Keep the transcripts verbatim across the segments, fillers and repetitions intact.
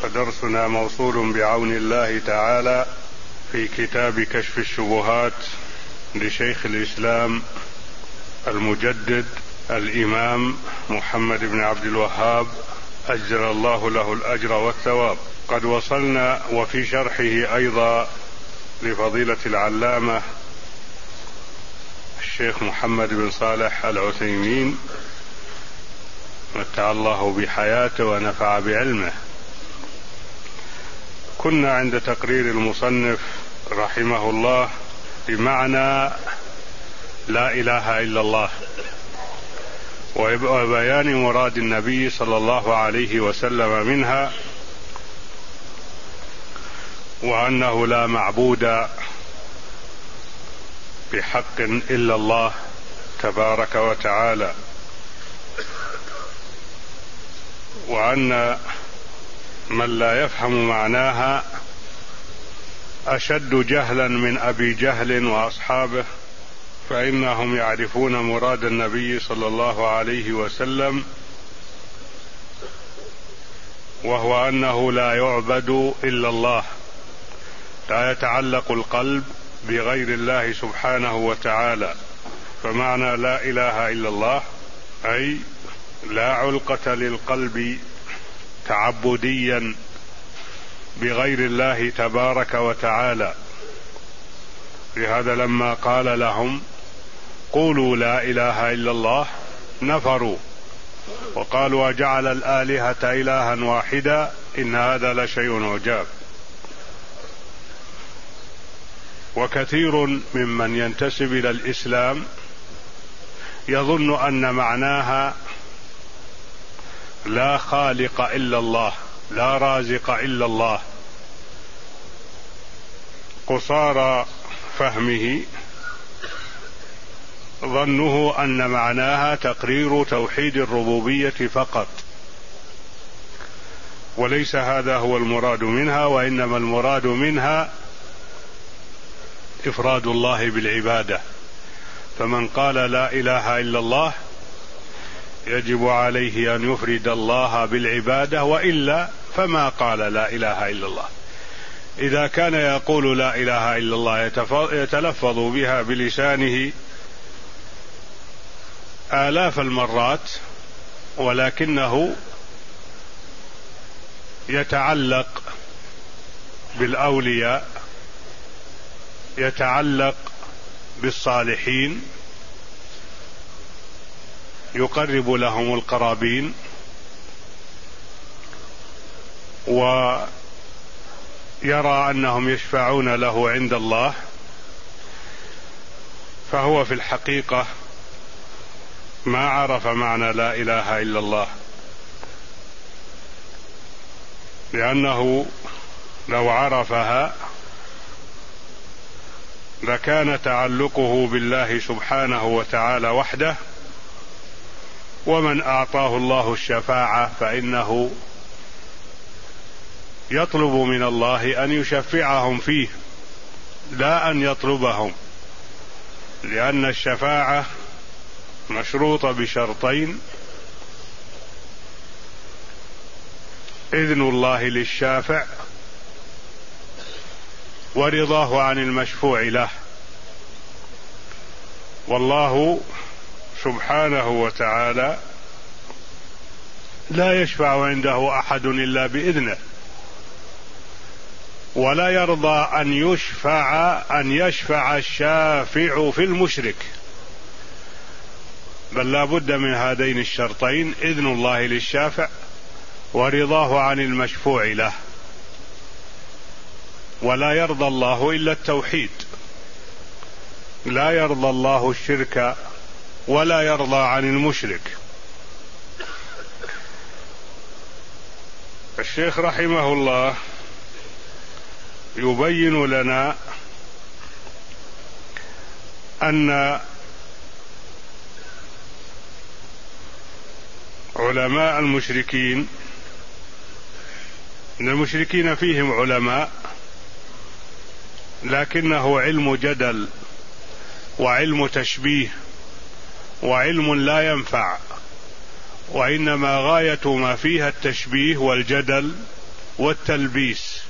ودرسنا موصول بعون الله تعالى في كتاب كشف الشبهات لشيخ الإسلام المجدد الإمام محمد بن عبد الوهاب أجزل الله له الأجر والثواب. قد وصلنا وفي شرحه أيضا لفضيلة العلامة الشيخ محمد بن صالح العثيمين متع الله بحياته ونفع بعلمه. كنا عند تقرير المصنف رحمه الله بمعنى لا إله إلا الله وبيان مراد النبي صلى الله عليه وسلم منها، وأنه لا معبود بحق إلا الله تبارك وتعالى، وأن من لا يفهم معناها أشد جهلا من أبي جهل وأصحابه، فإنهم يعرفون مراد النبي صلى الله عليه وسلم، وهو أنه لا يعبد إلا الله، لا يتعلق القلب بغير الله سبحانه وتعالى. فمعنى لا إله إلا الله أي لا علقة للقلب تعبديا بغير الله تبارك وتعالى. لهذا لما قال لهم قولوا لا إله إلا الله نفروا وقالوا وجعل الآلهة إلها واحدا إن هذا لشيء عجاب. وكثير ممن ينتسب إلى الإسلام يظن أن معناها لا خالق إلا الله، لا رازق إلا الله، قصارى فهمه ظنه أن معناها تقرير توحيد الربوبية فقط، وليس هذا هو المراد منها، وإنما المراد منها إفراد الله بالعبادة. فمن قال لا إله إلا الله يجب عليه أن يفرد الله بالعبادة، وإلا فما قال لا إله إلا الله. إذا كان يقول لا إله إلا الله يتلفظ بها بلسانه آلاف المرات، ولكنه يتعلق بالأولياء، يتعلق بالصالحين، يقرب لهم القرابين، ويرى أنهم يشفعون له عند الله، فهو في الحقيقة ما عرف معنى لا إله إلا الله، لأنه لو عرفها لكان تعلقه بالله سبحانه وتعالى وحده، ومن أعطاه الله الشفاعة فإنه يطلب من الله أن يشفعهم فيه لا أن يطلبهم، لأن الشفاعة مشروطة بشرطين: إذن الله للشافع، ورضاه عن المشفوع له. والله سبحانه وتعالى لا يشفع عنده أحد إلا بإذنه، ولا يرضى أن يشفع أن يشفع الشافع في المشرك، بل لا بد من هذين الشرطين: إذن الله للشافع ورضاه عن المشفوع له. ولا يرضى الله إلا التوحيد، لا يرضى الله الشرك ولا يرضى عن المشرك. الشيخ رحمه الله يبين لنا أن علماء المشركين، إن المشركين فيهم علماء لكنه علم جدل وعلم تشبيه وعلم لا ينفع، وإنما غاية ما فيها التشبيه والجدل والتلبيس،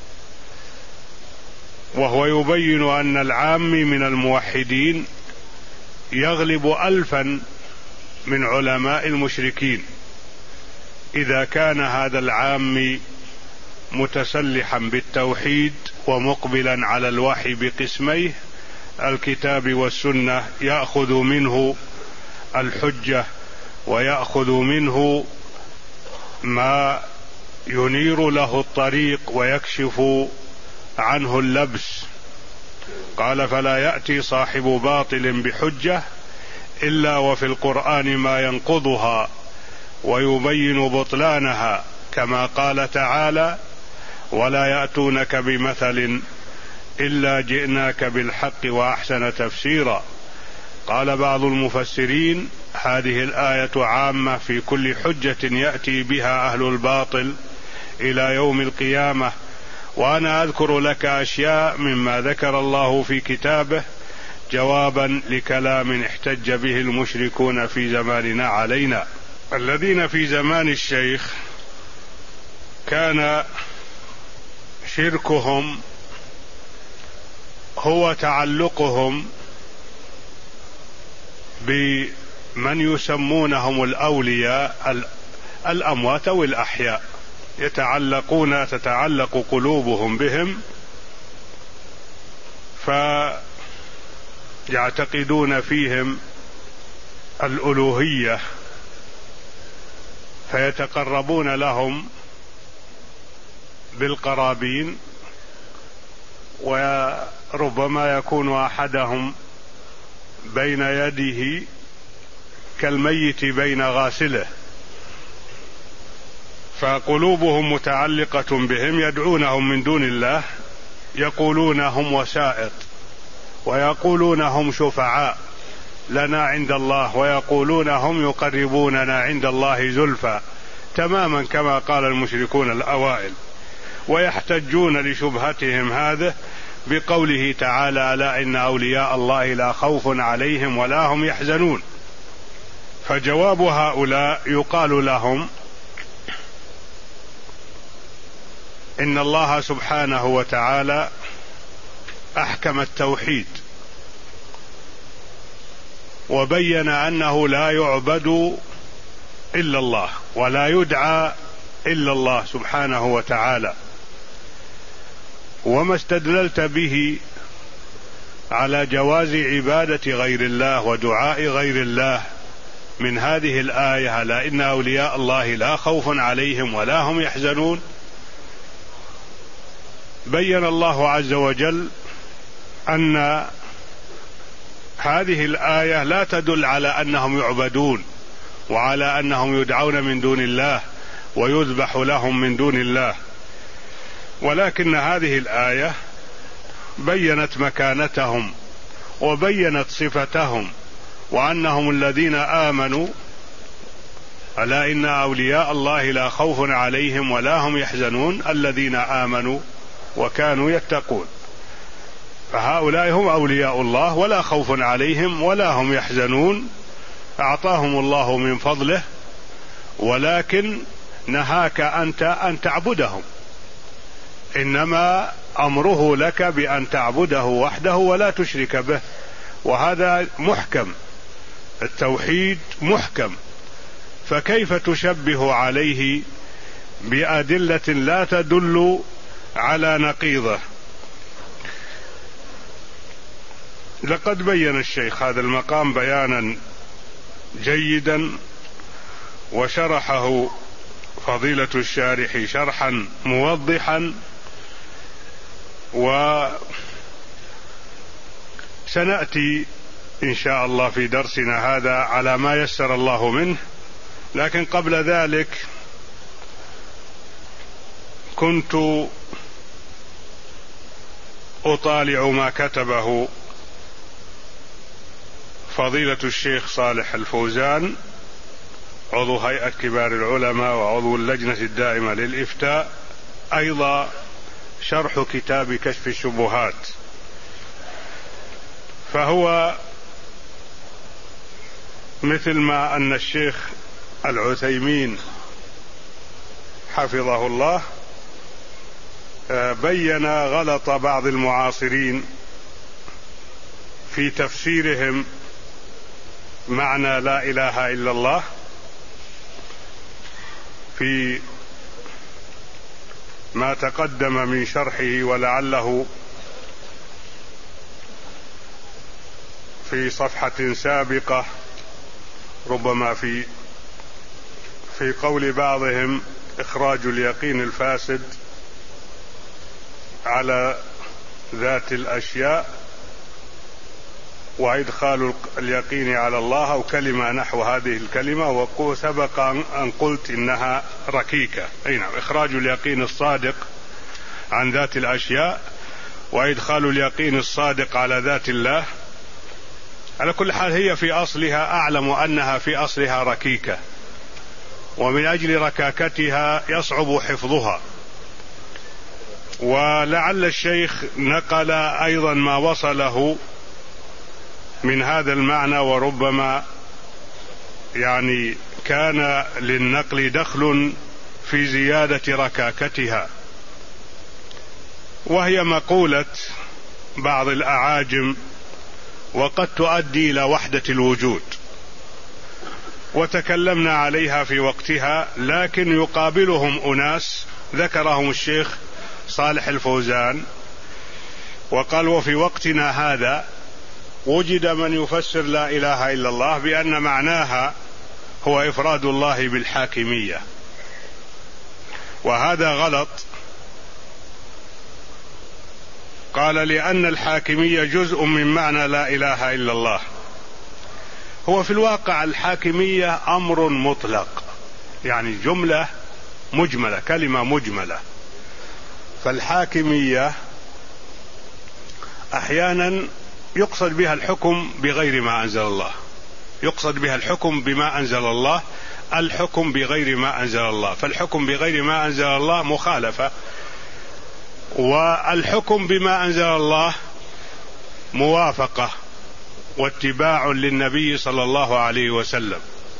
وهو يبين أن العام من الموحدين يغلب ألفا من علماء المشركين إذا كان هذا العام متسلحا بالتوحيد ومقبلا على الوحي بقسميه الكتاب والسنة، يأخذ منه الحجة ويأخذ منه ما ينير له الطريق ويكشف عنه اللبس. قال: فلا يأتي صاحب باطل بحجة إلا وفي القرآن ما ينقضها ويبين بطلانها، كما قال تعالى: ولا يأتونك بمثل إلا جئناك بالحق وأحسن تفسيرا. قال بعض المفسرين: هذه الآية عامة في كل حجة يأتي بها أهل الباطل إلى يوم القيامة، وأنا أذكر لك أشياء مما ذكر الله في كتابه جوابا لكلام احتج به المشركون في زماننا علينا. الذين في زمان الشيخ كان شركهم هو تعلقهم بمن يسمونهم الأولياء الأموات أو الأحياء، يتعلقون تتعلق قلوبهم بهم، فيعتقدون فيهم الألوهية، فيتقربون لهم بالقرابين، وربما يكون أحدهم بين يده كالميت بين غاسله، فقلوبهم متعلقة بهم، يدعونهم من دون الله، يقولون هم وسائط، ويقولون هم شفعاء لنا عند الله، ويقولون هم يقربوننا عند الله زلفى، تماما كما قال المشركون الأوائل. ويحتجون لشبهتهم هذه بقوله تعالى: ألا إن أولياء الله لا خوف عليهم ولا هم يحزنون. فجواب هؤلاء يقال لهم: إن الله سبحانه وتعالى أحكم التوحيد وبين أنه لا يعبد إلا الله ولا يدعى إلا الله سبحانه وتعالى، وما استدللت به على جواز عبادة غير الله ودعاء غير الله من هذه الآية: ألا إن أولياء الله لا خوف عليهم ولا هم يحزنون. بين الله عز وجل أن هذه الآية لا تدل على أنهم يعبدون وعلى أنهم يدعون من دون الله ويذبح لهم من دون الله، ولكن هذه الآية بينت مكانتهم وبينت صفتهم وأنهم الذين آمنوا. ألا إن أولياء الله لا خوف عليهم ولا هم يحزنون، الذين آمنوا وكانوا يتقون، فهؤلاء هم أولياء الله ولا خوف عليهم ولا هم يحزنون، أعطاهم الله من فضله، ولكن نهاك أنت أن تعبدهم، إنما أمره لك بأن تعبده وحده ولا تشرك به، وهذا محكم، التوحيد محكم، فكيف تشبه عليه بأدلة لا تدل على نقيضه؟ لقد بين الشيخ هذا المقام بيانا جيدا، وشرحه فضيلة الشارح شرحا موضحا، وسنأتي إن شاء الله في درسنا هذا على ما يسر الله منه. لكن قبل ذلك كنت أطالع ما كتبه فضيلة الشيخ صالح الفوزان عضو هيئة كبار العلماء وعضو اللجنة الدائمة للإفتاء، أيضا شرح كتاب كشف الشبهات، فهو مثل ما أن الشيخ العثيمين حفظه الله بين غلط بعض المعاصرين في تفسيرهم معنى لا إله إلا الله في ما تقدم من شرحه، ولعله في صفحة سابقة ربما في في قول بعضهم إخراج اليقين الفاسد على ذات الأشياء وإدخال اليقين على الله، أو كلمة نحو هذه الكلمة، وسبق أن قلت إنها ركيكة. أي نعم، إخراج اليقين الصادق عن ذات الأشياء وإدخال اليقين الصادق على ذات الله. على كل حال هي في أصلها أعلم أنها في أصلها ركيكة، ومن أجل ركاكتها يصعب حفظها. ولعل الشيخ نقل أيضا ما وصله من هذا المعنى، وربما يعني كان للنقل دخل في زيادة ركاكتها، وهي مقولة بعض الأعاجم وقد تؤدي إلى وحدة الوجود، وتكلمنا عليها في وقتها، لكن يقابلهم أناس ذكرهم الشيخ صالح الفوزان وقال: وفي وقتنا هذا وجد من يفسر لا إله إلا الله بأن معناها هو إفراد الله بالحاكمية، وهذا غلط. قال: لأن الحاكمية جزء من معنى لا إله إلا الله. هو في الواقع الحاكمية أمر مطلق، يعني جملة مجملة، كلمة مجملة. فالحاكمية أحيانا يقصد بها الحكم بغير ما أنزل الله، يقصد بها الحكم بما أنزل الله، الحكم بغير ما أنزل الله. فالحكم بغير ما أنزل الله مخالفة، والحكم بما أنزل الله موافقة واتباع للنبي صلى الله عليه وسلم،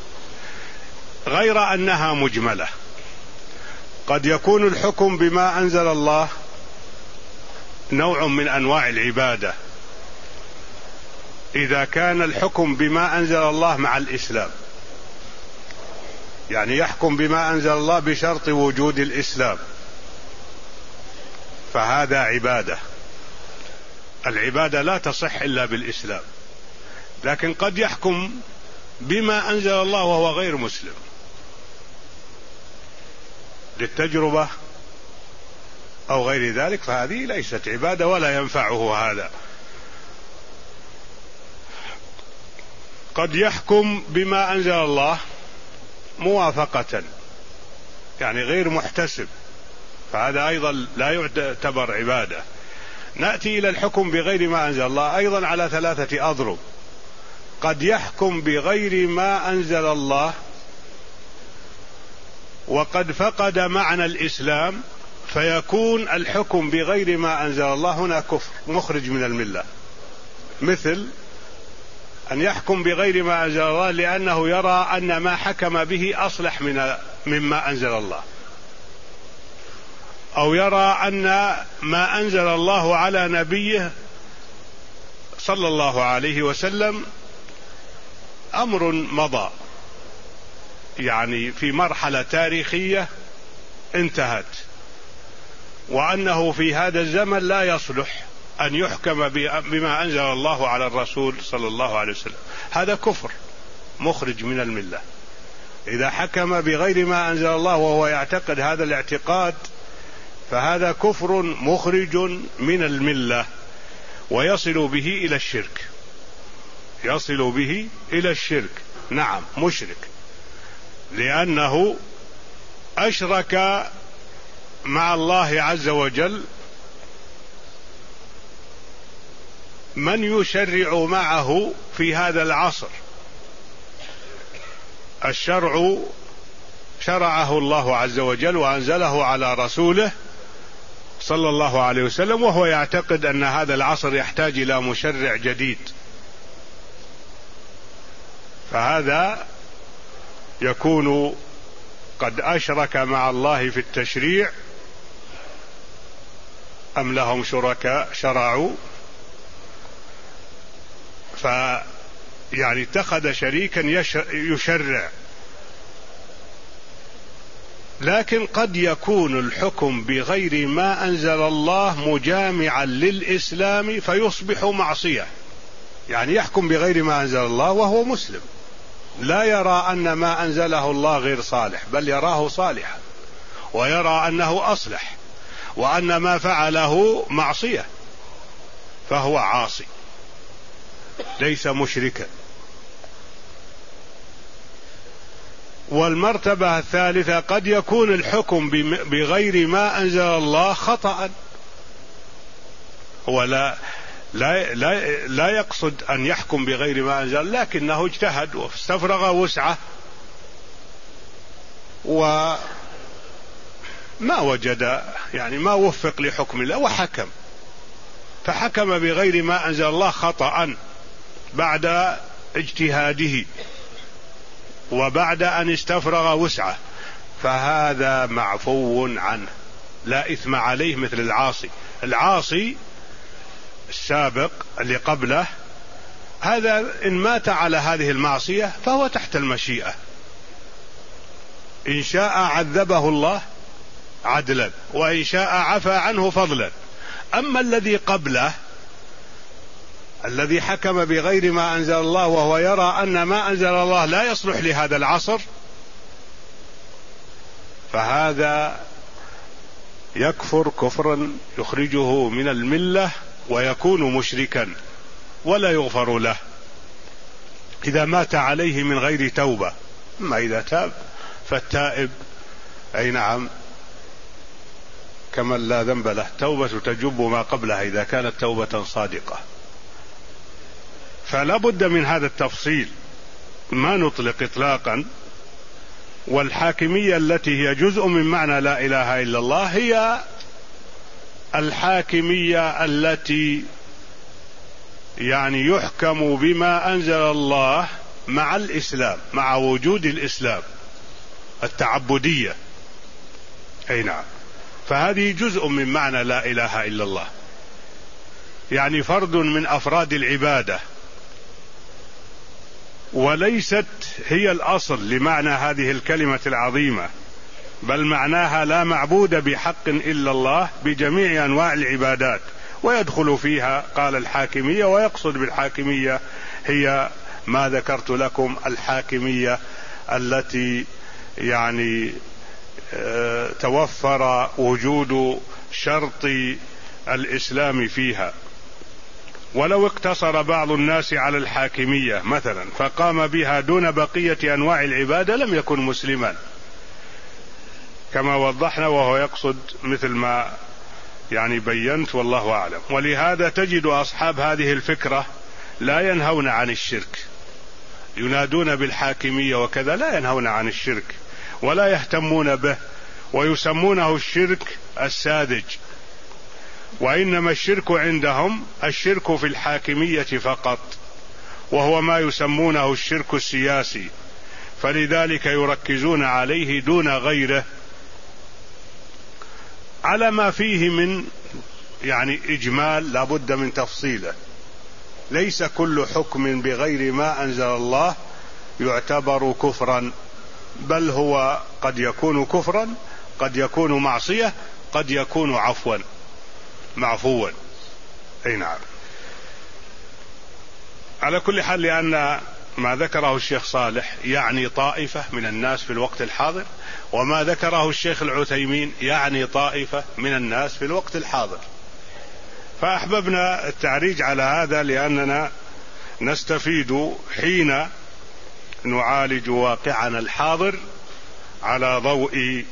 غير أنها مجملة. قد يكون الحكم بما أنزل الله نوع من أنواع العبادة إذا كان الحكم بما أنزل الله مع الإسلام، يعني يحكم بما أنزل الله بشرط وجود الإسلام، فهذا عبادة. العبادة لا تصح إلا بالإسلام. لكن قد يحكم بما أنزل الله وهو غير مسلم للتجربة أو غير ذلك، فهذه ليست عبادة ولا ينفعه هذا. قد يحكم بما أنزل الله موافقة، يعني غير محتسب، فهذا أيضا لا يعتبر عبادة. نأتي إلى الحكم بغير ما أنزل الله أيضا على ثلاثة أضرب. قد يحكم بغير ما أنزل الله وقد فقد معنى الإسلام، فيكون الحكم بغير ما أنزل الله هنا كفر مخرج من الملة. مثل أن يحكم بغير ما أنزل الله لأنه يرى أن ما حكم به أصلح من مما أنزل الله، أو يرى أن ما أنزل الله على نبيه صلى الله عليه وسلم أمر مضى، يعني في مرحلة تاريخية انتهت، وأنه في هذا الزمن لا يصلح أن يحكم بما أنزل الله على الرسول صلى الله عليه وسلم. هذا كفر مخرج من الملة. إذا حكم بغير ما أنزل الله وهو يعتقد هذا الاعتقاد، فهذا كفر مخرج من الملة، ويصل به إلى الشرك، يصل به إلى الشرك. نعم، مشرك، لأنه أشرك مع الله عز وجل من يشرع معه في هذا العصر. الشرع شرعه الله عز وجل وأنزله على رسوله صلى الله عليه وسلم، وهو يعتقد أن هذا العصر يحتاج إلى مشرع جديد، فهذا يكون قد أشرك مع الله في التشريع أم لهم شركاء شرعوا، ف يعني اتخذ شريكا يشرع. لكن قد يكون الحكم بغير ما أنزل الله مجامعا للإسلام فيصبح معصية، يعني يحكم بغير ما أنزل الله وهو مسلم، لا يرى أن ما أنزله الله غير صالح، بل يراه صالحا ويرى أنه أصلح، وأن ما فعله معصية، فهو عاصي ليس مشركا. والمرتبة الثالثة قد يكون الحكم بغير ما أنزل الله خطأ، هو لا لا لا, لا يقصد أن يحكم بغير ما أنزل، لكنه اجتهد واستفرغ وسعه وما وجد، يعني ما وفق لحكم الله وحكم، فحكم بغير ما أنزل الله خطأ بعد اجتهاده وبعد أن استفرغ وسعه، فهذا معفو عنه لا إثم عليه مثل العاصي. العاصي السابق اللي قبله هذا إن مات على هذه المعصية فهو تحت المشيئة، إن شاء عذبه الله عدلا وإن شاء عفى عنه فضلا. أما الذي قبله الذي حكم بغير ما أنزل الله وهو يرى أن ما أنزل الله لا يصلح لهذا العصر، فهذا يكفر كفرا يخرجه من الملة ويكون مشركا ولا يغفر له إذا مات عليه من غير توبة. أما إذا تاب فالتائب أي نعم كمن لا ذنب له، توبة تجب ما قبلها إذا كانت توبة صادقة. فلا بد من هذا التفصيل، ما نطلق إطلاقا. والحاكمية التي هي جزء من معنى لا إله إلا الله هي الحاكمية التي يعني يحكم بما أنزل الله مع الإسلام، مع وجود الإسلام، التعبدية، أي نعم، فهذه جزء من معنى لا إله إلا الله، يعني فرد من أفراد العبادة، وليست هي الأصل لمعنى هذه الكلمة العظيمة، بل معناها لا معبود بحق إلا الله بجميع أنواع العبادات، ويدخل فيها قال الحاكمية، ويقصد بالحاكمية هي ما ذكرت لكم، الحاكمية التي يعني توفر وجود شرط الإسلام فيها. ولو اقتصر بعض الناس على الحاكمية مثلا فقام بها دون بقية أنواع العبادة لم يكن مسلما كما وضحنا، وهو يقصد مثل ما يعني بينت، والله أعلم. ولهذا تجد أصحاب هذه الفكرة لا ينهون عن الشرك، ينادون بالحاكمية وكذا، لا ينهون عن الشرك ولا يهتمون به، ويسمونه الشرك الساذج. وإنما الشرك عندهم الشرك في الحاكمية فقط، وهو ما يسمونه الشرك السياسي، فلذلك يركزون عليه دون غيره، على ما فيه من يعني إجمال لا بد من تفصيله. ليس كل حكم بغير ما أنزل الله يعتبر كفرا، بل هو قد يكون كفرا، قد يكون معصية، قد يكون عفوا معفوا، أي نعم. على كل حال، لأن ما ذكره الشيخ صالح يعني طائفة من الناس في الوقت الحاضر، وما ذكره الشيخ العثيمين يعني طائفة من الناس في الوقت الحاضر، فأحببنا التعريج على هذا لأننا نستفيد حين نعالج واقعنا الحاضر على ضوء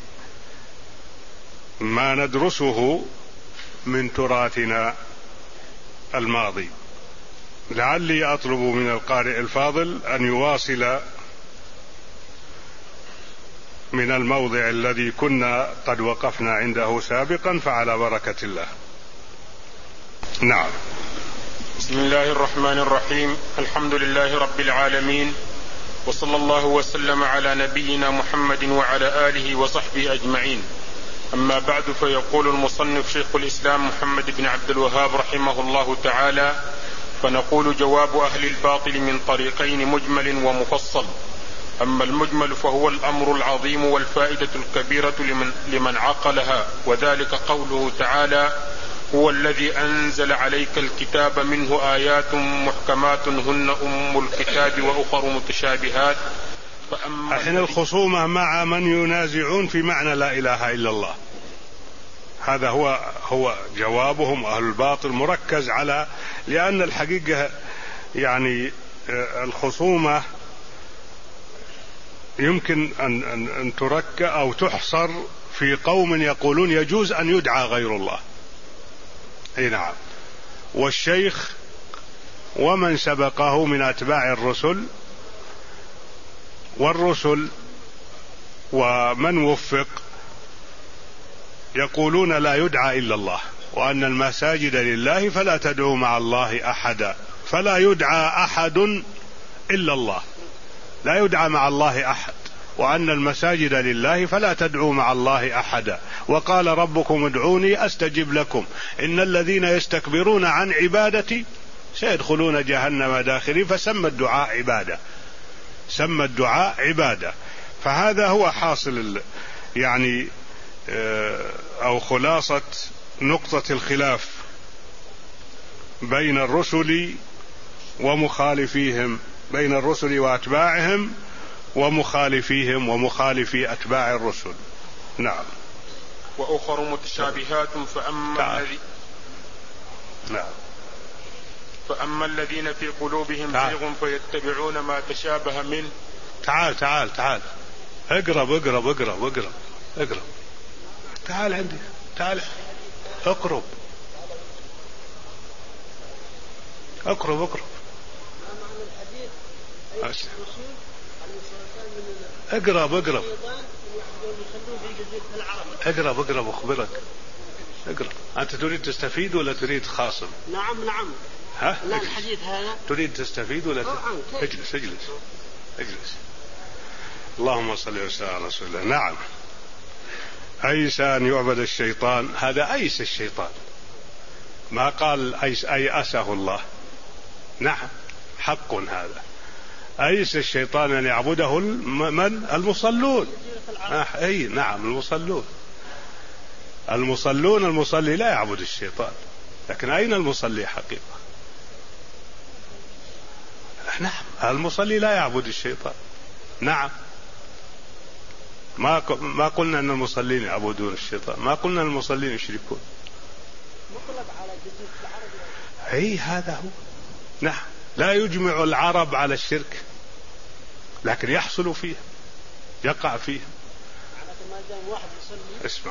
ما ندرسه من تراثنا الماضي. لعلي أطلب من القارئ الفاضل أن يواصل من الموضع الذي كنا قد وقفنا عنده سابقا، فعلى بركة الله. نعم. بسم الله الرحمن الرحيم، الحمد لله رب العالمين، وصلى الله وسلم على نبينا محمد وعلى آله وصحبه أجمعين. أما بعد، فيقول المصنف شيخ الإسلام محمد بن عبد الوهاب رحمه الله تعالى: فنقول جواب أهل الباطل من طريقين، مجمل ومفصل. أما المجمل فهو الأمر العظيم والفائدة الكبيرة لمن, لمن عقلها، وذلك قوله تعالى: هو الذي أنزل عليك الكتاب منه آيات محكمات هن أم الكتاب وأخر متشابهات. الحين الخصومة مع من ينازعون في معنى لا إله إلا الله، هذا هو هو جوابهم أهل الباطل، مركز على، لأن الحقيقة يعني الخصومة يمكن أن, أن, أن ترك أو تحصر في قوم يقولون يجوز أن يدعى غير الله. أي نعم. والشيخ ومن سبقه من أتباع الرسل والرسل ومن وفق يقولون لا يدعى إلا الله، وأن المساجد لله فلا تدعوا مع الله أحدا، فلا يدعى أحد إلا الله، لا يدعى مع الله أحد، وأن المساجد لله فلا تدعوا مع الله أحدا، وقال ربكم ادعوني أستجب لكم إن الذين يستكبرون عن عبادتي سيدخلون جهنم داخرين. فسمى الدعاء عبادة، سمى الدعاء عبادة. فهذا هو حاصل يعني أو خلاصة نقطة الخلاف بين الرسل ومخالفيهم، بين الرسل وأتباعهم ومخالفيهم ومخالفي أتباع الرسل. نعم. وأخر متشابهات فأما الذي نعم فأما الذين في قلوبهم زيغ فيتبعون ما تشابه منه. تعال تعال تعال اقرب اقرب اقرب اقرب اقرب تعال عندي، تعال اقرب اقرب اقرب اقرب اقرب اقرب اقرب اخبرك اقرب. انت تريد تستفيد ولا تريد خاصم؟ نعم نعم. ها؟ لا الحديث هذا تريد تستفيد ولا تريد؟ اجلس اجلس اجلس. اللهم صل وسلم على رسول الله. نعم. أيس أن يعبد الشيطان، هذا أيس الشيطان، ما قال أيس أيأسه الله. نعم حق هذا. أيس الشيطان أن يعبده من؟ المصلون. أي نعم المصلون. المصلون المصلي لا يعبد الشيطان، لكن أين المصلي حقيقة؟ نعم المصلي لا يعبد الشيطان. نعم ما ما قلنا أن المصلين يعبدون الشيطان، ما قلنا أن المصلين يشركون. أي هذا هو. نعم لا يجمع العرب على الشرك، لكن يحصل فيه، يقع فيه. اسمع.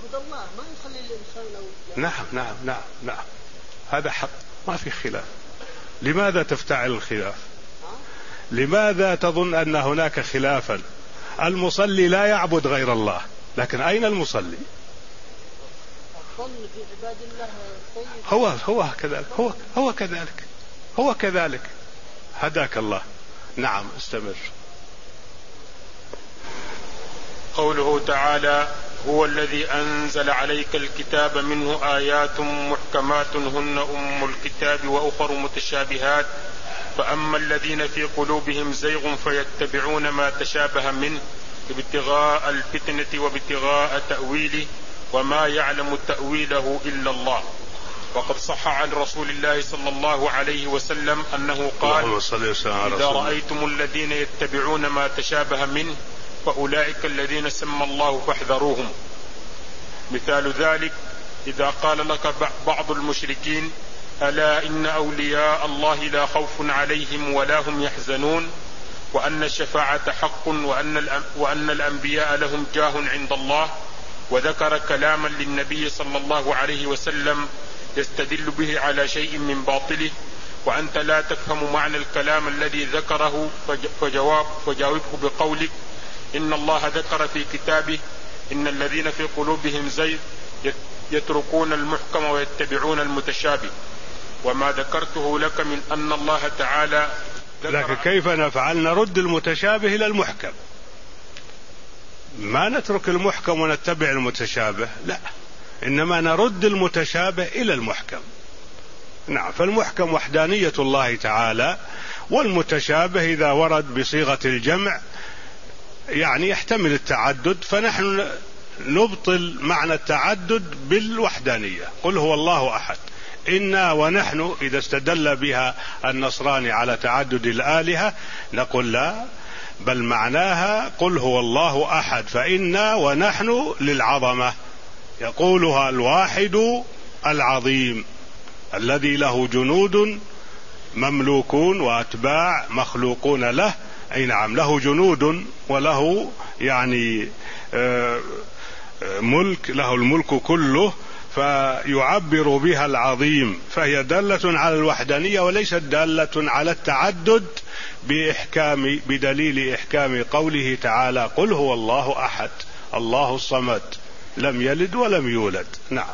نعم نعم نعم نعم هذا حق، ما في خلاف. لماذا تفتعل الخلاف؟ لماذا تظن أن هناك خلافا؟ المصلي لا يعبد غير الله، لكن أين المصلي؟ هو هو كذلك هو هو كذلك هو كذلك هداك الله. نعم استمر. قوله تعالى: هو الذي أنزل عليك الكتاب منه آيات محكمات هن أم الكتاب وأخر متشابهات فأما الذين في قلوبهم زيغ فيتبعون ما تشابه منه ابتغاء الفتنة وابتغاء تأويله وما يعلم تأويله إلا الله. وقد صح عن رسول الله صلى الله عليه وسلم أنه قال: إذا رأيتم الذين يتبعون ما تشابه منه فأولئك الذين سمى الله فاحذروهم. مثال ذلك إذا قال لك بعض المشركين: ألا إن أولياء الله لا خوف عليهم ولا هم يحزنون، وأن الشفاعة حق، وأن, وأن الأنبياء لهم جاه عند الله، وذكر كلاما للنبي صلى الله عليه وسلم يستدل به على شيء من باطله، وأنت لا تفهم معنى الكلام الذي ذكره، فجواب فجاوبه بقولك: إن الله ذكر في كتابه إن الذين في قلوبهم زيغ يتركون المحكم ويتبعون المتشابه، وما ذكرته لك من أن الله تعالى لكن كيف نفعل؟ نرد المتشابه إلى المحكم. ما نترك المحكم ونتبع المتشابه، لا، إنما نرد المتشابه إلى المحكم. نعم، فالمحكم وحدانية الله تعالى، والمتشابه إذا ورد بصيغة الجمع يعني يحتمل التعدد، فنحن نبطل معنى التعدد بالوحدانية. قل هو الله أحد، إنا ونحن إذا استدل بها النصراني على تعدد الآلهة نقول لا، بل معناها قل هو الله أحد، فإنا ونحن للعظمة، يقولها الواحد العظيم الذي له جنود مملوكون وأتباع مخلوقون له. أي نعم، له جنود وله يعني ملك، له الملك كله، فيعبر بها العظيم، فهي دالة على الوحدانية وليست دالة على التعدد بإحكام بدليل إحكام قوله تعالى قل هو الله أحد الله الصمد لم يلد ولم يولد. نعم.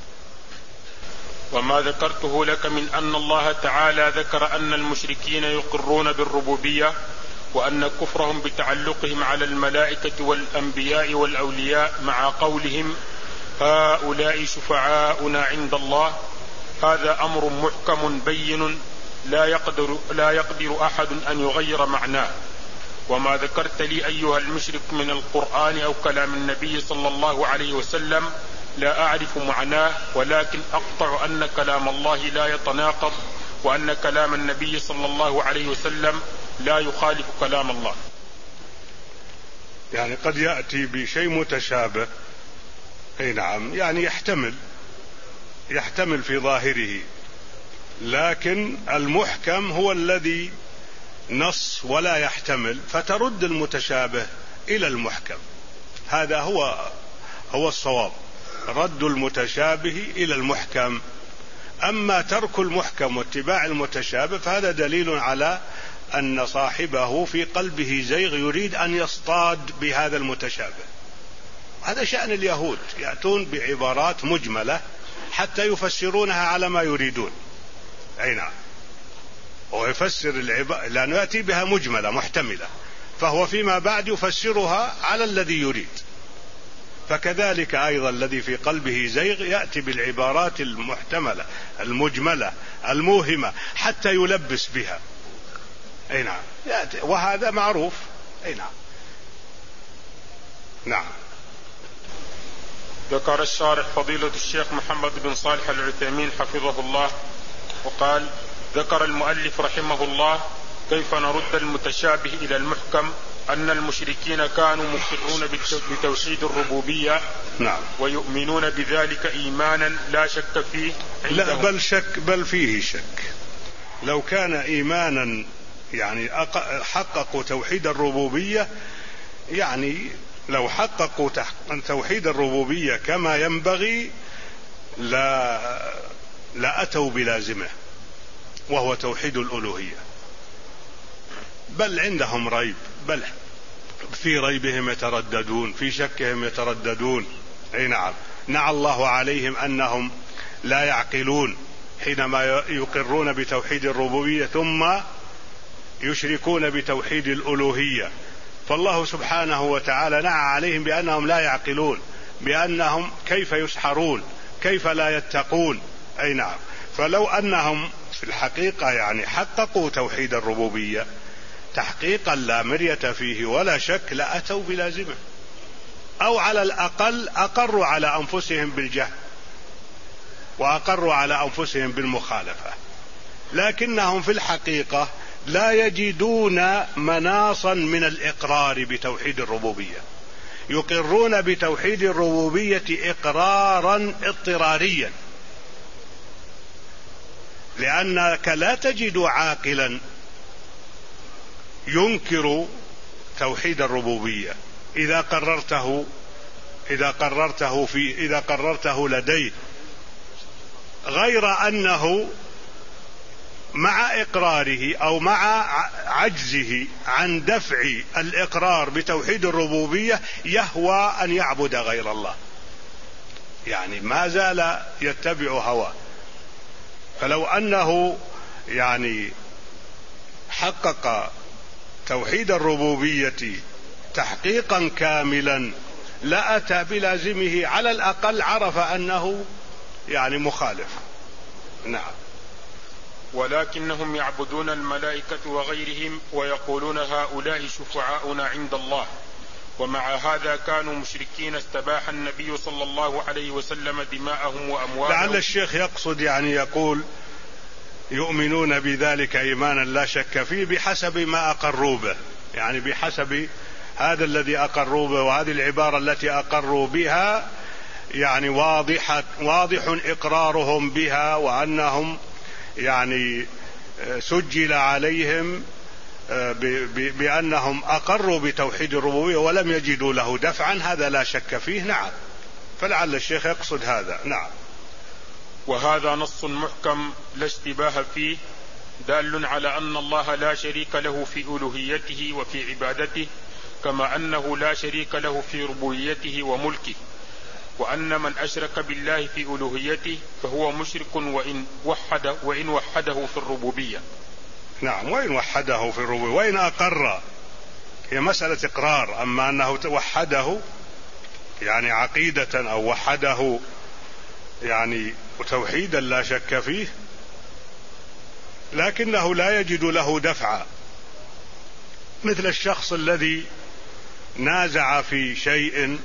وما ذكرته لك من أن الله تعالى ذكر أن المشركين يقرون بالربوبية، وأن كفرهم بتعلقهم على الملائكة والأنبياء والأولياء مع قولهم هؤلاء شفعاؤنا عند الله، هذا أمر محكم بين لا يقدر, لا يقدر أحد أن يغير معناه. وما ذكرت لي أيها المشرك من القرآن أو كلام النبي صلى الله عليه وسلم لا أعرف معناه، ولكن أقطع أن كلام الله لا يتناقض، وأن كلام النبي صلى الله عليه وسلم لا يخالف كلام الله. يعني قد يأتي بشيء متشابه، أي نعم، يعني يحتمل يحتمل في ظاهره، لكن المحكم هو الذي نص ولا يحتمل، فترد المتشابه إلى المحكم. هذا هو هو الصواب، رد المتشابه إلى المحكم. أما ترك المحكم واتباع المتشابه فهذا دليل على أن صاحبه في قلبه زيغ يريد أن يصطاد بهذا المتشابه. هذا شأن اليهود، يأتون بعبارات مجملة حتى يفسرونها على ما يريدون. أي نعم، ويفسر العبارة لأنه يأتي بها مجملة محتملة، فهو فيما بعد يفسرها على الذي يريد. فكذلك أيضا الذي في قلبه زيغ يأتي بالعبارات المحتملة المجملة الموهمة حتى يلبس بها. أي نعم، وهذا معروف. أي نعم. نعم. ذكر الشارح فضيلة الشيخ محمد بن صالح العثيمين حفظه الله وقال: ذكر المؤلف رحمه الله كيف نرد المتشابه إلى المحكم، أن المشركين كانوا مقرون بتوحيد الربوبية. نعم. ويؤمنون بذلك إيمانا لا شك فيه عندهم. لا بل شك، بل فيه شك. لو كان إيمانا يعني حققوا توحيد الربوبية، يعني لو حققوا توحيد الربوبية كما ينبغي لا لا أتوا بلازمه وهو توحيد الألوهية، بل عندهم ريب، بل في ريبهم يترددون، في شكهم يترددون. أي نعم، نعى الله عليهم أنهم لا يعقلون حينما يقرون بتوحيد الربوبية ثم يشركون بتوحيد الألوهية. فالله سبحانه وتعالى نعى عليهم بأنهم لا يعقلون، بأنهم كيف يسحرون، كيف لا يتقون. أي نعم، فلو أنهم في الحقيقة يعني حققوا توحيد الربوبية تحقيقا لا مرية فيه ولا شك لأتوا بلازمه، أو على الأقل أقروا على أنفسهم بالجهل وأقروا على أنفسهم بالمخالفة، لكنهم في الحقيقة لا يجدون مناصا من الإقرار بتوحيد الربوبية، يقرون بتوحيد الربوبية إقرارا اضطراريا، لأنك لا تجد عاقلا ينكر توحيد الربوبية إذا قررته إذا قررته في إذا قررته لديه، غير أنه مع إقراره أو مع عجزه عن دفع الإقرار بتوحيد الربوبية يهوى أن يعبد غير الله، يعني ما زال يتبع هواه. فلو أنه يعني حقق توحيد الربوبية تحقيقا كاملا لأتى بلازمه، على الأقل عرف أنه يعني مخالف. نعم. ولكنهم يعبدون الملائكة وغيرهم ويقولون هؤلاء شفعاؤنا عند الله، ومع هذا كانوا مشركين استباح النبي صلى الله عليه وسلم دماءهم وأموالهم. لعل الشيخ يقصد يعني يقول يؤمنون بذلك إيمانا لا شك فيه بحسب ما أقروا به، يعني بحسب هذا الذي أقروا به، وهذه العبارة التي أقروا بها يعني واضحة واضح إقرارهم بها، وأنهم يعني سجل عليهم بأنهم أقروا بتوحيد الربوبية ولم يجدوا له دفعا، هذا لا شك فيه. نعم. فلعل الشيخ يقصد هذا. نعم. وهذا نص محكم لا اشتباه فيه، دال على أن الله لا شريك له في ألوهيته وفي عبادته، كما أنه لا شريك له في ربوبيته وملكه، وأن من أشرك بالله في ألوهيته فهو مشرك وإن وحد وإن وحده في الربوبية. نعم. وإن وحده في الربوبية وإن أقر، هي مسألة إقرار. أما أنه وحده يعني عقيدة أو وحده يعني توحيدا لا شك فيه، لكنه لا يجد له دفعا، مثل الشخص الذي نازع في شيء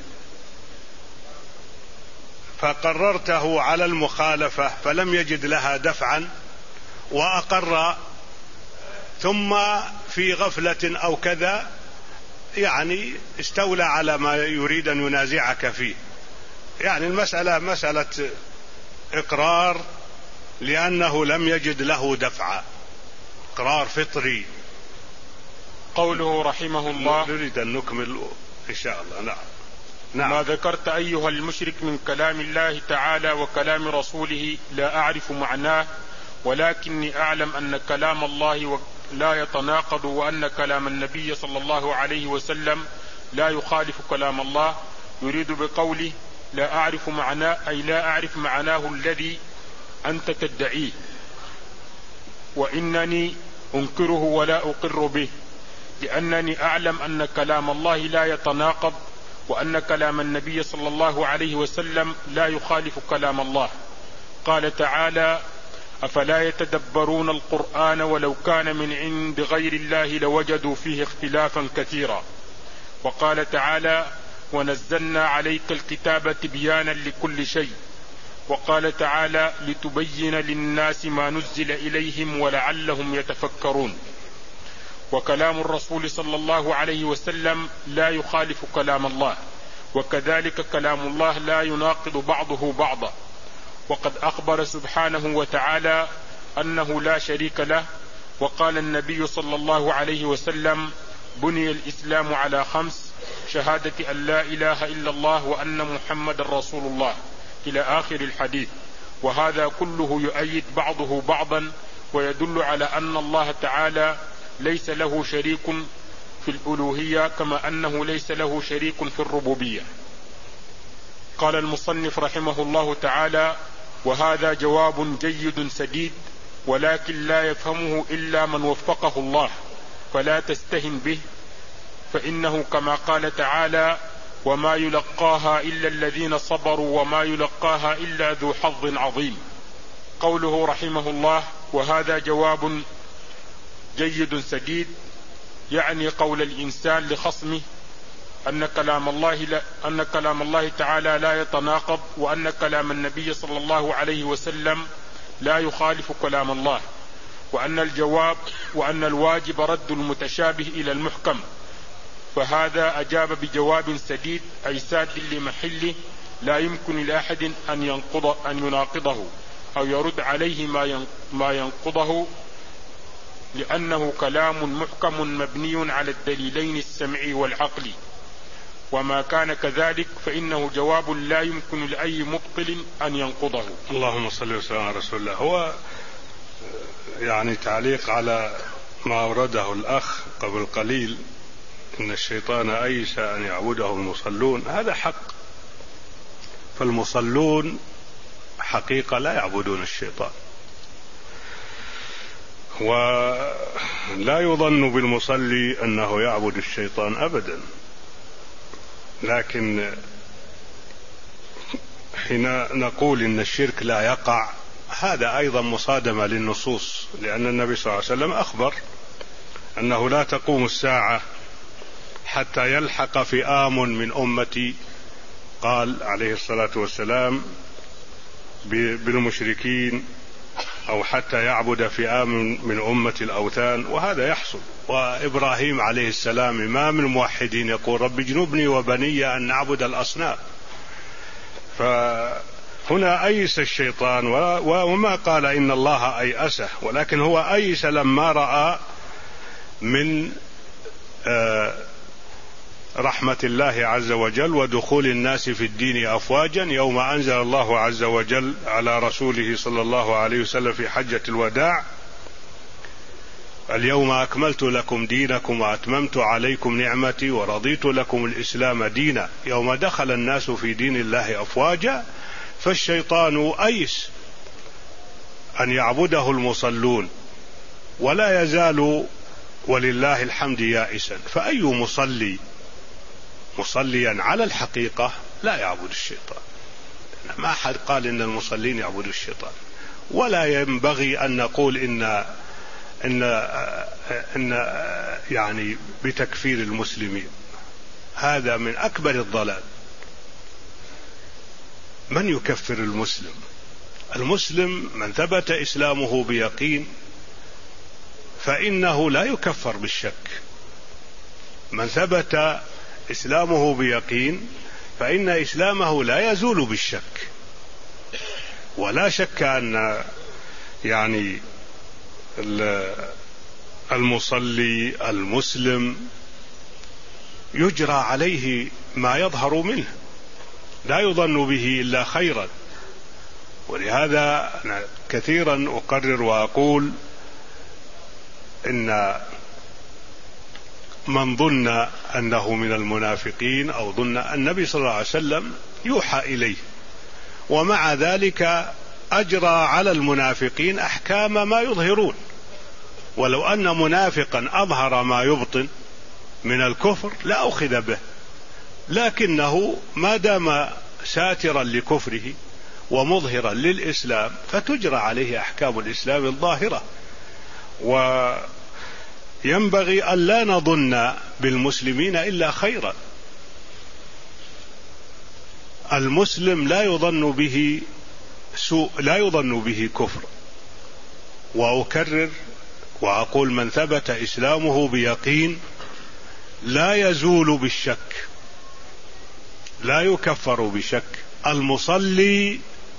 فقررته على المخالفة فلم يجد لها دفعا وأقر، ثم في غفلة أو كذا يعني استولى على ما يريد أن ينازعك فيه. يعني المسألة مسألة إقرار لأنه لم يجد له دفعا، إقرار فطري. قوله رحمه الله. نريد أن نكمل إن شاء الله. نعم. نعم. ما ذكرت أيها المشرك من كلام الله تعالى وكلام رسوله لا أعرف معناه، ولكني أعلم أن كلام الله لا يتناقض، وأن كلام النبي صلى الله عليه وسلم لا يخالف كلام الله. يريد بقوله لا أعرف معناه أي لا أعرف معناه الذي أنت تدعيه، وإنني أنكره ولا أقر به، لأنني أعلم أن كلام الله لا يتناقض، وأن كلام النبي صلى الله عليه وسلم لا يخالف كلام الله. قال تعالى أفلا يتدبرون القرآن ولو كان من عند غير الله لوجدوا فيه اختلافا كثيرا. وقال تعالى ونزلنا عليك الكتاب تبيانا لكل شيء. وقال تعالى لتبين للناس ما نزل إليهم ولعلهم يتفكرون. وكلام الرسول صلى الله عليه وسلم لا يخالف كلام الله، وكذلك كلام الله لا يناقض بعضه بعضا. وقد أخبر سبحانه وتعالى أنه لا شريك له، وقال النبي صلى الله عليه وسلم بني الإسلام على خمس: شهادة أن لا إله إلا الله وأن محمد رسول الله، إلى آخر الحديث. وهذا كله يؤيد بعضه بعضا، ويدل على أن الله تعالى ليس له شريك في الألوهية، كما أنه ليس له شريك في الربوبية. قال المصنف رحمه الله تعالى وهذا جواب جيد سديد، ولكن لا يفهمه إلا من وفقه الله، فلا تستهن به، فإنه كما قال تعالى وما يلقاها إلا الذين صبروا وما يلقاها إلا ذو حظ عظيم. قوله رحمه الله وهذا جواب جيد سديد، يعني قول الإنسان لخصمه أن كلام الله لا أن كلام الله تعالى لا يتناقض، وأن كلام النبي صلى الله عليه وسلم لا يخالف كلام الله، وأن الجواب وأن الواجب رد المتشابه إلى المحكم. فهذا أجاب بجواب سديد أي ساد لمحله، لا يمكن لأحد أن ينقض أن يناقضه أو يرد عليه ما ينقضه، لأنه كلام محكم مبني على الدليلين السمعي والعقلي. وما كان كذلك فإنه جواب لا يمكن لأي مبطل أن ينقضه. اللهم صل وسلم على رسول الله. هو يعني تعليق على ما أورده الأخ قبل قليل، إن الشيطان أيس أن يعبده المصلون، هذا حق، فالمصلون حقيقة لا يعبدون الشيطان، ولا يظن بالمصلي أنه يعبد الشيطان أبدا، لكن حين نقول إن الشرك لا يقع هذا أيضا مصادمة للنصوص، لأن النبي صلى الله عليه وسلم أخبر أنه لا تقوم الساعة حتى يلحق فئام من أمتي، قال عليه الصلاة والسلام بالمشركين، أو حتى يعبد فئام من أمة الأوثان، وهذا يحصل. وإبراهيم عليه السلام إمام الموحدين يقول رب اجنبني وبني أن نعبد الأصنام. فهنا أيس الشيطان، وما قال إن الله أيأسه، ولكن هو أيس لما رأى من رحمة الله عز وجل ودخول الناس في الدين أفواجا، يوم أنزل الله عز وجل على رسوله صلى الله عليه وسلم في حجة الوداع اليوم أكملت لكم دينكم وأتممت عليكم نعمتي ورضيت لكم الإسلام دينا، يوم دخل الناس في دين الله أفواجا. فالشيطان أيس أن يعبده المصلون، ولا يزال ولله الحمد يائسا. فأي مصلي مصليا على الحقيقة لا يعبد الشيطان، ما أحد قال إن المصلين يعبدوا الشيطان، ولا ينبغي أن نقول إن إن إن يعني بتكفير المسلمين، هذا من أكبر الضلال. من يكفر المسلم؟ المسلم من ثبت إسلامه بيقين فإنه لا يكفر بالشك. من ثبت إسلامه بيقين فإن إسلامه لا يزول بالشك. ولا شك أن يعني المصلي المسلم يجرى عليه ما يظهر منه، لا يظن به إلا خيرا. ولهذا أنا كثيرا أقرر وأقول إن من ظن أنه من المنافقين أو ظن النبي صلى الله عليه وسلم يوحى إليه، ومع ذلك أجرى على المنافقين أحكام ما يظهرون. ولو أن منافقا أظهر ما يبطن من الكفر لا أخذ به، لكنه ما دام ساترا لكفره ومظهرا للإسلام فتجرى عليه أحكام الإسلام الظاهرة. وينبغي أن لا نظن بالمسلمين إلا خيرا. المسلم لا يظن به سوء، لا يظن به كفر. وأكرر وأقول من ثبت إسلامه بيقين لا يزول بالشك، لا يكفر بشك. المصلي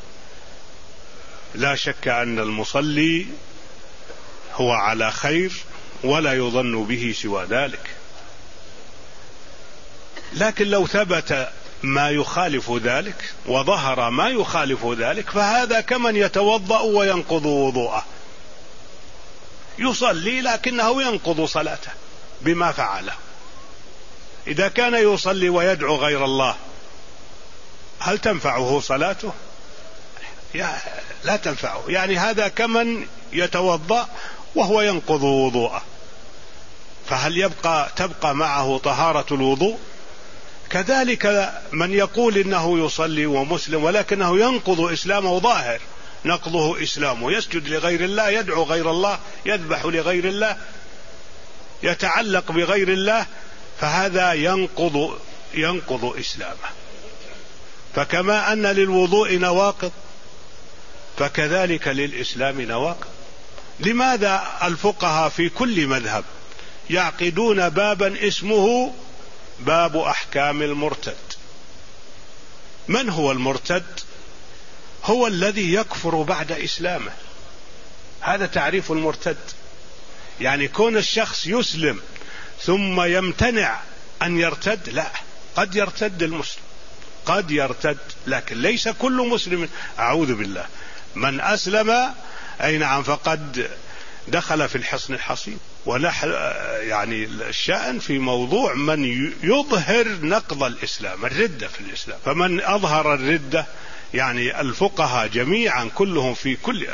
لا شك أن المصلي هو على خير ولا يظن به سوى ذلك، لكن لو ثبت ما يخالف ذلك وظهر ما يخالف ذلك فهذا كمن يتوضأ وينقض وضوءه، يصلي لكنه ينقض صلاته بما فعله. إذا كان يصلي ويدعو غير الله هل تنفعه صلاته؟ لا تنفعه. يعني هذا كمن يتوضأ وهو ينقض وضوءه، فهل يبقى تبقى معه طهارة الوضوء؟ كذلك من يقول إنه يصلي ومسلم ولكنه ينقض إسلامه ظاهر، نقضه إسلامه، يسجد لغير الله، يدعو غير الله، يذبح لغير الله، يتعلق بغير الله، فهذا ينقض ينقض إسلامه. فكما أن للوضوء نواقض فكذلك للإسلام نواقض. لماذا الفقهاء في كل مذهب يعقدون بابا اسمه باب أحكام المرتد؟ من هو المرتد؟ هو الذي يكفر بعد إسلامه، هذا تعريف المرتد. يعني كون الشخص يسلم ثم يمتنع أن يرتد، لا، قد يرتد المسلم، قد يرتد، لكن ليس كل مسلم. أعوذ بالله، من أسلم أي نعم فقد دخل في الحصن الحصين. ونحن يعني الشأن في موضوع من يظهر نقض الإسلام، الردة في الإسلام. فمن أظهر الردة يعني الفقهاء جميعا كلهم في كل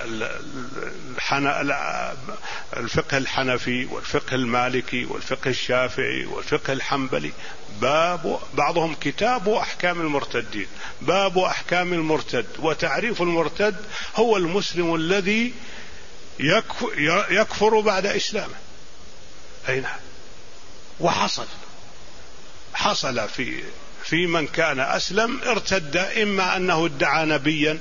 الفقه الحنفي والفقه المالكي والفقه الشافعي والفقه الحنبلي باب بعضهم كتاب أحكام المرتدين، باب أحكام المرتد وتعريف المرتد هو المسلم الذي يكفر بعد إسلامه. أي نعم. وحصل حصل في في من كان أسلم ارتد، إما أنه ادعى نبيا،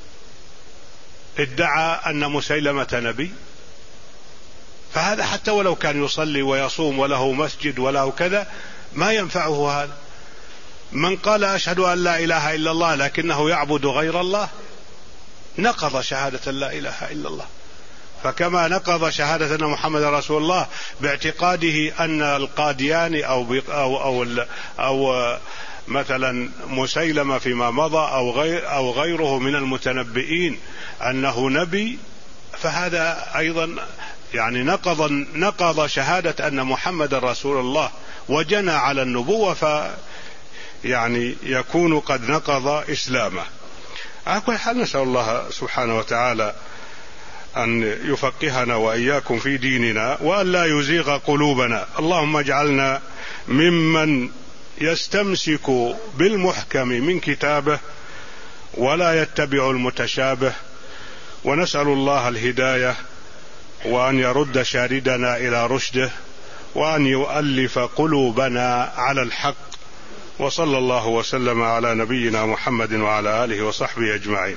ادعى أن مسيلمة نبي، فهذا حتى ولو كان يصلي ويصوم وله مسجد وله كذا ما ينفعه هذا. من قال أشهد أن لا إله إلا الله لكنه يعبد غير الله نقض شهادة لا إله إلا الله. فكما نقض شهادة أن محمد رسول الله باعتقاده أن القادياني أو أو أو, أو مثلا مسيلمة فيما مضى أو غير أو غيره من المتنبئين أنه نبي، فهذا أيضا يعني نقض نقض شهادة أن محمد رسول الله وجنى على النبوة، ف يعني يكون قد نقض إسلامه. على كل حال نسأل الله سبحانه وتعالى أن يفقهنا وإياكم في ديننا وأن لا يزيغ قلوبنا. اللهم اجعلنا ممن يستمسك بالمحكم من كتابه ولا يتبع المتشابه، ونسأل الله الهداية وأن يرد شاردنا إلى رشده وأن يؤلف قلوبنا على الحق. وصلى الله وسلم على نبينا محمد وعلى آله وصحبه أجمعين.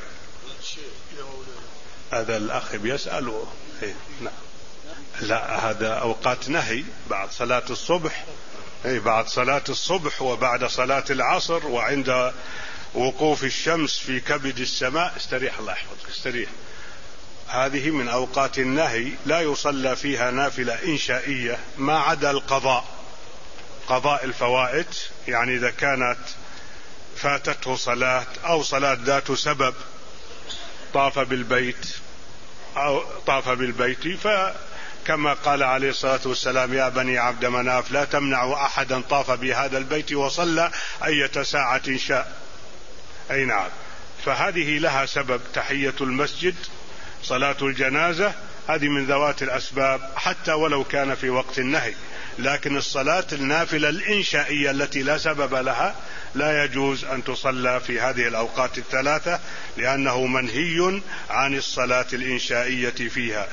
هذا الأخ بيسأل. إيه؟ لا. لا، هذا أوقات نهي بعد صلاة الصبح، إيه بعد صلاة الصبح وبعد صلاة العصر وعند وقوف الشمس في كبد السماء. استريح الله يحفظك، استريح. هذه من أوقات النهي لا يصلى فيها نافلة إنشائية ما عدا القضاء، قضاء الفوائد، يعني إذا كانت فاتته صلاة أو صلاة ذات سبب طاف بالبيت أو طاف بالبيت، فكما قال عليه الصلاة والسلام يا بني عبد مناف لا تمنعوا أحدا طاف بهذا البيت وصلى أية ساعة شاء. أي نعم. فهذه لها سبب، تحية المسجد، صلاة الجنازة، هذه من ذوات الأسباب حتى ولو كان في وقت النهي. لكن الصلاة النافلة الإنشائية التي لا سبب لها لا يجوز أن تصلى في هذه الأوقات الثلاثة، لأنه منهي عن الصلاة الإنشائية فيها.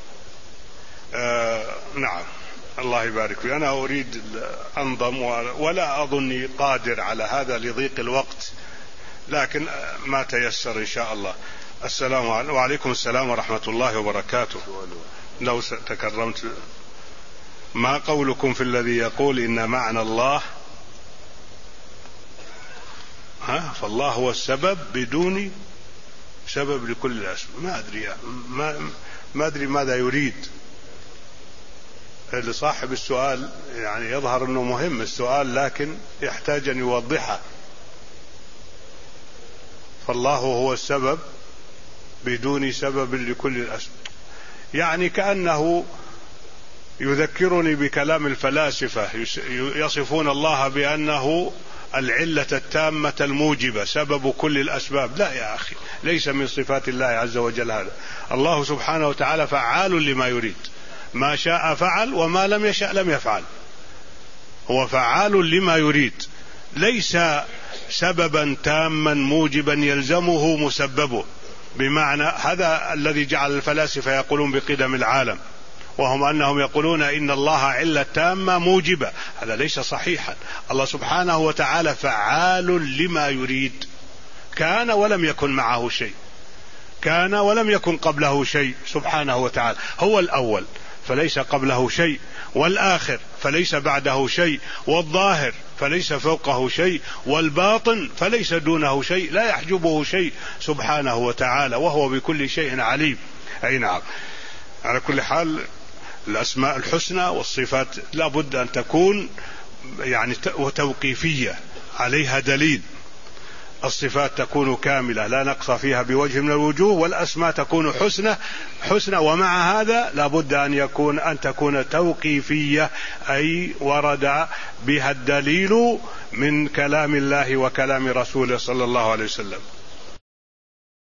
آه نعم. الله يبارك فيك. أنا أريد أنظم ولا أظني قادر على هذا لضيق الوقت، لكن ما تيسر إن شاء الله. السلام عليكم. وعليكم السلام ورحمة الله وبركاته. لو تكرمت، ما قولكم في الذي يقول إن معنى الله ها فالله هو السبب بدون سبب لكل الأسباب؟ ما أدري ما, ما أدري ماذا يريد لصاحب السؤال. يعني يظهر أنه مهم السؤال لكن يحتاج أن يوضحه. فالله هو السبب بدون سبب لكل الأسباب، يعني كأنه يذكرني بكلام الفلاسفة يصفون الله بأنه العلة التامة الموجبة سبب كل الأسباب. لا يا أخي، ليس من صفات الله عز وجل هذا. الله سبحانه وتعالى فعال لما يريد، ما شاء فعل وما لم يشاء لم يفعل. هو فعال لما يريد، ليس سببا تاما موجبا يلزمه مسببه. بمعنى هذا الذي جعل الفلاسفة يقولون بقدم العالم، وهم أنهم يقولون إن الله علة تامة موجبة. هذا ليس صحيحا. الله سبحانه وتعالى فعال لما يريد. كان ولم يكن معه شيء، كان ولم يكن قبله شيء سبحانه وتعالى. هو الأول فليس قبله شيء، والآخر فليس بعده شيء، والظاهر فليس فوقه شيء، والباطن فليس دونه شيء، لا يحجبه شيء سبحانه وتعالى، وهو بكل شيء عليم. أي نعم. على كل حال الأسماء الحسنى والصفات لا بد أن تكون يعني توقيفية عليها دليل. الصفات تكون كاملة لا نقص فيها بوجه من الوجوه، والأسماء تكون حسنى حسنى ومع هذا لا بد أن يكون أن تكون توقيفية، أي ورد بها الدليل من كلام الله وكلام رسوله صلى الله عليه وسلم.